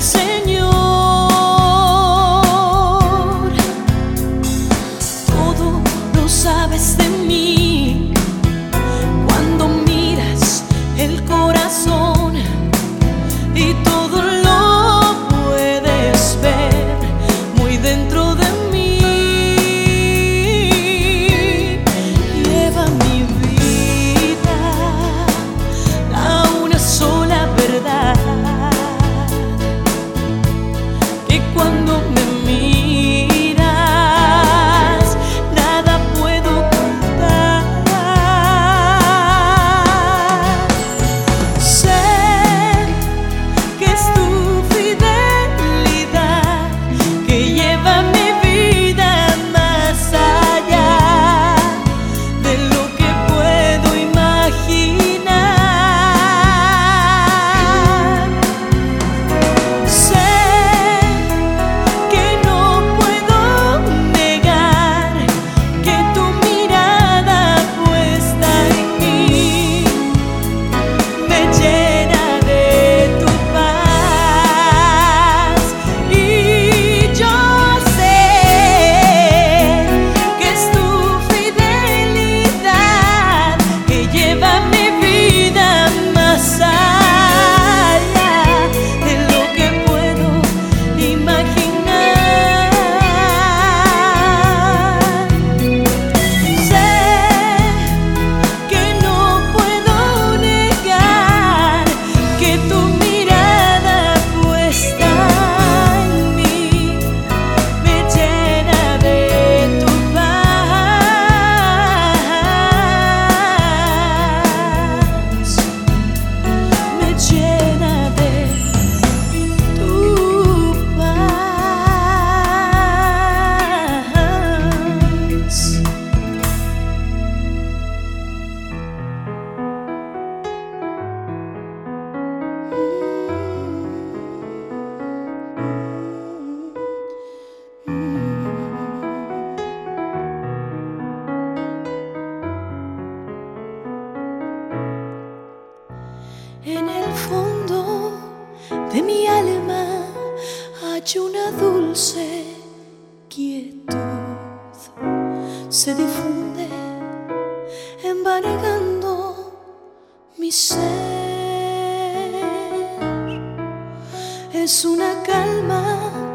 Señor. Todo lo sabes de mí. Cuando miras el corazón y todo lo puedes ver muy dentro de mí. Lleva mi vida a una sola verdad, que cuando me miras nada puedo ocultar. Sé que es tu fidelidad que lleva mi vida más allá de lo que puedo imaginar. Sé que no puedo negar que tu mirada puesta en mí me llena de tu paz. Y yo sé que es tu fidelidad que lleva mi vida más allá de lo que puedo imaginar. Sé que no puedo negar que tu mirada puesta en mí me llena de tu paz, me llena de tu paz. En el fondo de mi alma hay una dulce quietud, se difunde embargando mi ser. Es una calma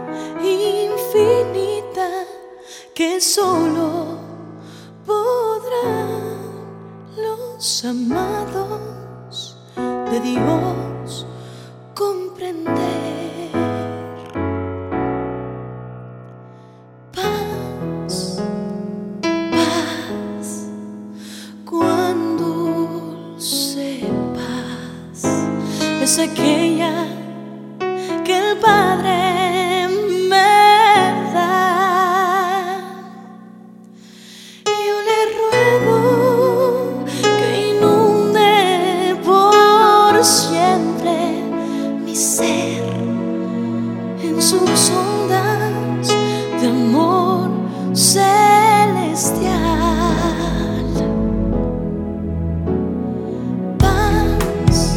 infinita que solo podrán los amados de Dios comprender. Paz, paz, cuán dulce paz es aquella que el Padre me da. Yo le ruego que inunde por siempre mi ser en sus ondas de amor celestial. Paz,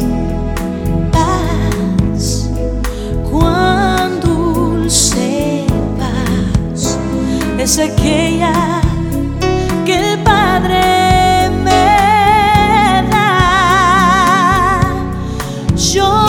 paz, cuán dulce paz es aquella que el Padre me da. Yo